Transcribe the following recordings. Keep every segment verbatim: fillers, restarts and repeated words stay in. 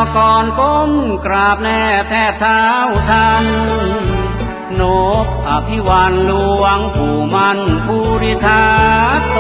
ก่อนก้มกราบแนบแทบเท้าท่านนบอภิวันหลวงปู่มันภูริทัตโต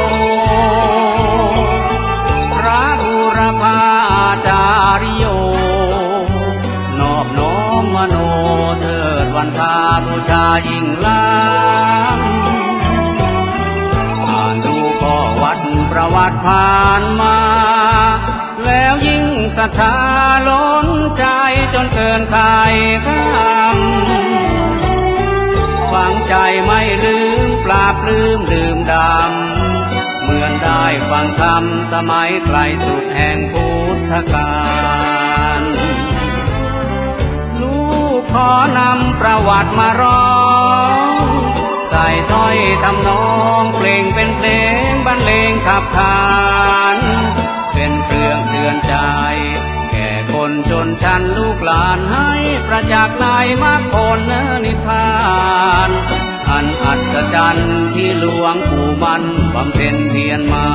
พระบูรพาจาริโยนอบน้อมมโนเถิดวันทาบูชายิ่งล้ำอ่านดูข้อวัดประวัติผ่านมาแล้วยิ่งศรัทธาล้นใจจนเกินใครข้ามฟังใจไม่ลืมปราบลืมดื่มดำเหมือนได้ฟังธรรมสมัยไกลสุดแห่งพุทธกาลลูกขอนำประวัติมาร้องใส่ถ้อยทำนองเพลงเป็นเพลงบรรเลงขับขานเป็นเครื่องเตือนใจแก่คนชนชั้นลูกหลานให้ประจักษ์ในมรรคผลนิพพานอันอัศจรรย์ที่หลวงปู่มันบำเพ็ญเพียรมา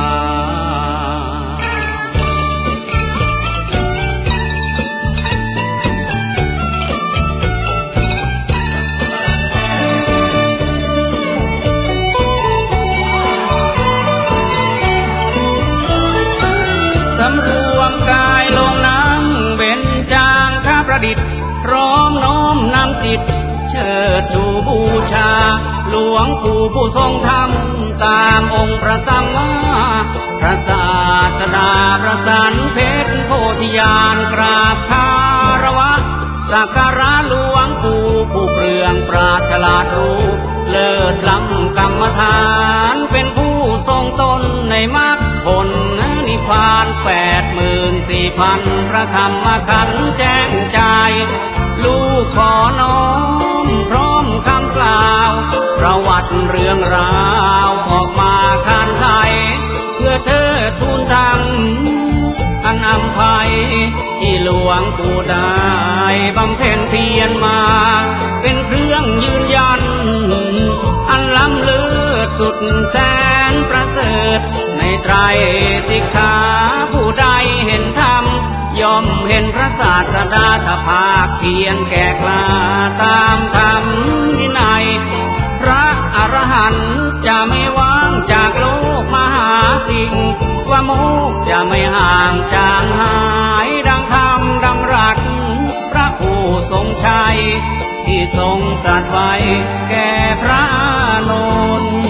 สำรวมกายลงน้ำเบญจางข้าประดิษฐ์พร้อมน้อมนำจิตเชิดชูบูชาหลวงปู่ผู้ทรงธรรมตามองค์พระสัมมาพระศาสดาประสานเพชรโพธิญาณกราบคารวะสักการะหลวงปู่ผู้เปลืองปราชฉลาดรู้เลิศล้ำกรรมฐานเป็นผู้ทรงตนในมรรคผลนิพพานแปดหมื่นสี่พันพระธรรมขันธ์แจ้งใจลูกขอน้อมพร้อมคำกล่าวประวัติเรื่องราวออกมาคานไทยเพื่อเธอทูลธรรมอันอำไพที่หลวงปู่ได้บำเพ็ญเพียรมาเป็นเครื่องยืนยันอันล้ำเลิศสุดแสนประเสริฐในไตรสิกขาผู้ใดเห็นธรรมย่อมเห็นพระศาสดาถ้าภาคเพียรแก่กล้าตามธรรมวินัยพระอรหันต์จะไม่ว่างจากโลกมหาสิ่งว่ามุกจะไม่ห่างจางหายดังคำดำรัสพระผู้ทรงชัยที่ทรงตรัสไว้แก่พระนนท์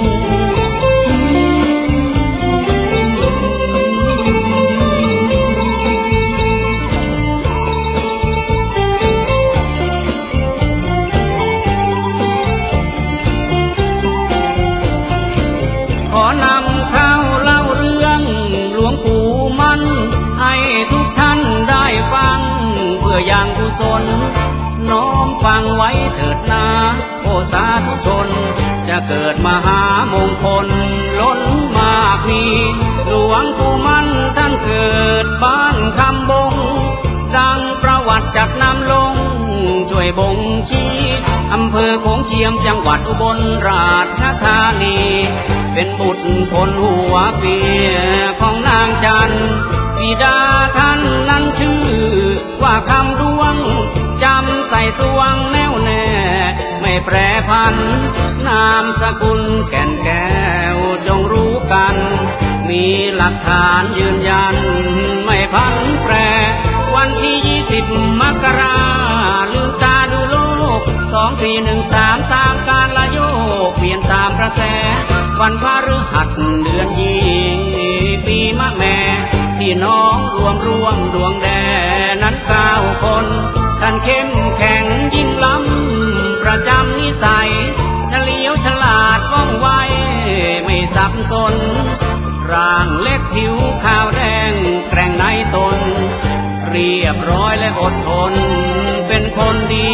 ขอนำเข้าเล่าเรื่องหลวงปู่มันให้ทุกท่านได้ฟังเพื่อยังกุศลน้อมฟังไว้เถิดนาโอสาธุชนจะเกิดมหามงคลล้นมากมีหลวงปู่มันท่านเกิดบ้านคำบงดังประวัติจักนำลงช่วยบ่งชี้อำเภอโขงเจียมจังหวัดอุบลราชธานีเป็นบุตรพลหัวเปียของนางจันบิดาท่านนั้นชื่อว่าคำดวงจำใส่สวงแน่วแน่ไม่แปรพันนามสกุลแก่นแก้วจงรู้กันมีหลักฐานยืนยันไม่พันแปรวันที่ยี่สิบมกราลืมตาดูโลกสองสี่หนึ่งสามตามกาลโยกเปลี่ยนตามกระแสวันพฤหัสเดือนยี่ปีมะแม่พี่น้องรวมรวมดวงแดนั้นเก้าคนท่านเข้มแข็งยิ่งล้ำประจำนิสัยเฉลียวฉลาดว่องไวไม่สับสนร่างเล็กผิวขาวแดงแกร่งในตนเรียบร้อยและอดทนเป็นคนดี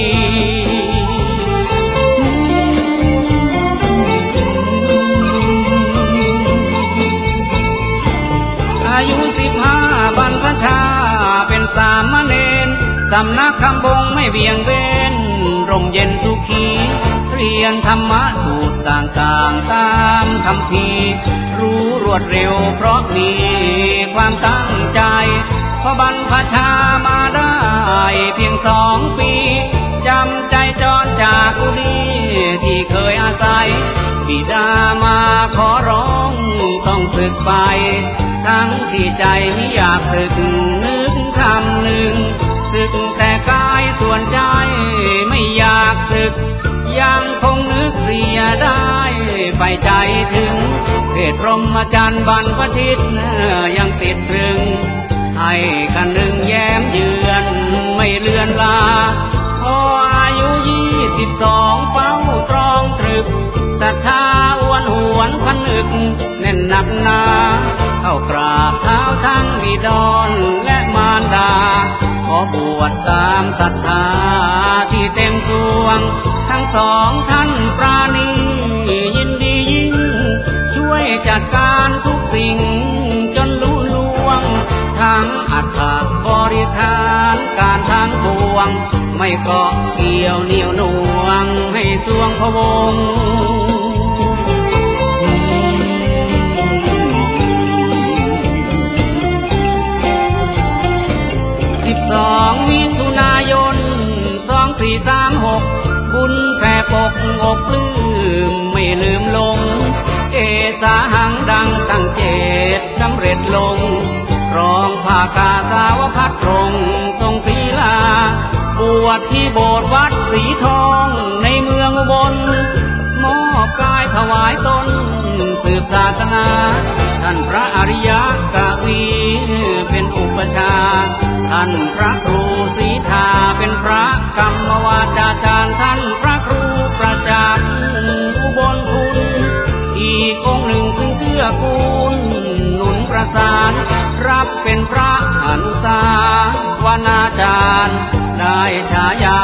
อายุสิบห้าบรรพชาเป็นสามเณรสำนักคำบงไม่เบี่ยงเบนร่มเย็นสุขีเรียนธรรมะสูตรต่างๆตามคำพีรู้รวดเร็วเพราะมีความตั้งใจพอบรรพชามาได้เพียงสองปีจำใจจรจากกุฏิที่เคยอาศัยบิดามาขอร้องต้องสึกไปทั้งที่ใจไม่อยากสึกนึกคำหนึ่งสึกแต่กายส่วนใจไม่อยากสึกยังคงนึกเสียได้ไฟใจถึงเพศพรหมจรรย์บรรพชิตยังติดตรึงให้กันหนึ่งแย้มเยือนไม่เลือนลาพออายุยี่สิบสองเฝ้าตรองตรึกศรัทธาอ้วนหวนผนึกแน่นหนักหนาเข้ากราบเท้าท่านบิดรและมารดาขอบวชตามศรัทธาที่เต็มสวงทั้งสองท่านปราณียินดียิ่งช่วยจัดการทุกสิ่งจนลุล่วงทั้งอัฐบริขารการทั้งปวงไม่เกาะเกี่ยวเหนี่ยวหน่วงให้สวงพะวงสิบสองมิถุนายนสองสี่สามหกบุญแผ่ปกอกปลื้มไม่ลืมลงเอสาหังดังตั้งเจตสำเร็จลงรองภากาสาวพัดตรงทรงศีลาบวชที่โบสถ์วัดสีทองในเมืองอุบลมอบกายถวายตนสืบศาสนาท่านพระอริยกวีเป็นอุปชาท่านพระครูศรีทาเป็นพระกรรมวาจาจารย์ท่านพระครูประจักษ์อุบลคุณอีกองค์หนึ่งซึ่งเกื้อกูลหนุนประสานรับเป็นพระอนุสาวนาจารย์ได้ฉายา